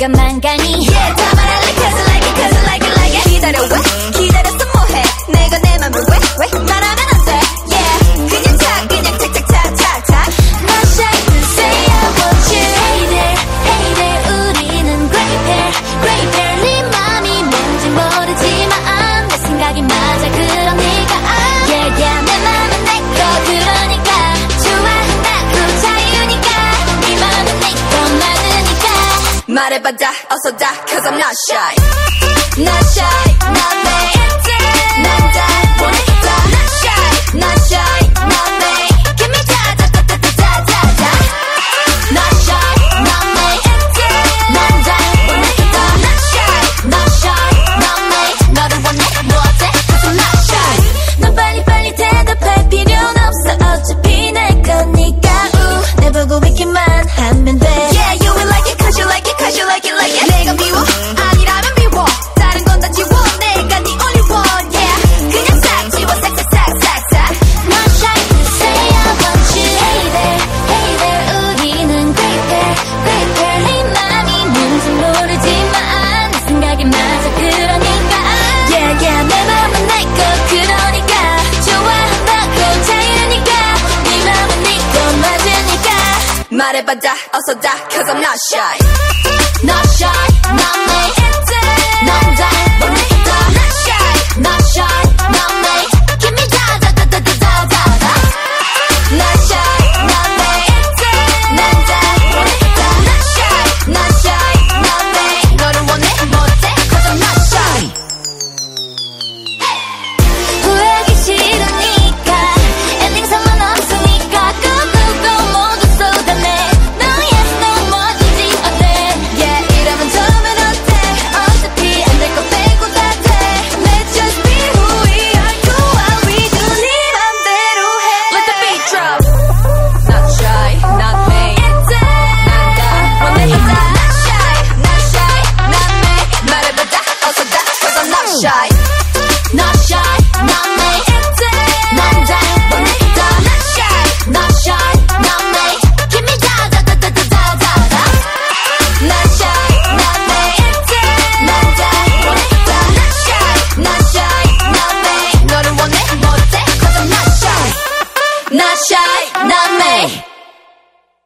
시간만 가니 Yeah 다 말할래 cause I like it cause I like it like it 기다려 왜 기다렸어 뭐해 내가 내 맘을 왜 말하면 안 돼 Yeah 그냥 착착착착착착 Not shy to say I want you Hey there hey there 우리는 great pair 네 맘이 뭔지 모르지만 내 생각이 맞아 그러니까 Yeah yeah 내 맘은 내 거 그러니까 좋아한다고 자유니까 네 맘은 내 거 맞으니까 말해봐 다 어서 다 cause I'm not shy Not shy not me 난 다 보냈다 Not shy not shy not me Give me 다다다다다다다 Not shy not me 난 다 보냈다 Not shy not me 너를 원해 뭐 어때 cause I'm not shy 넌 빨리빨리 대답할 필요는 없어 어차피 내 거니까 내 보고 있기만 하면 돼 Yeah you will like it cause you like it cause you like it like it 내가 미워 아니라면 미워 다른 건 다 지워 내가 네 only one Yeah 그냥 싹 지워 싹싹싹싹싹 Not shy to say I want you Hey there 우리는 great pair 네 맘이 뭔지 모르지만 내 생각이 맞아 그러니까 Yeah yeah 내 맘은 내 거 그러니까 좋아한다고 자유니까 네 맘은 네 거 맞으니까 말해봐 다 어서 다 cause I'm not shy Not shy not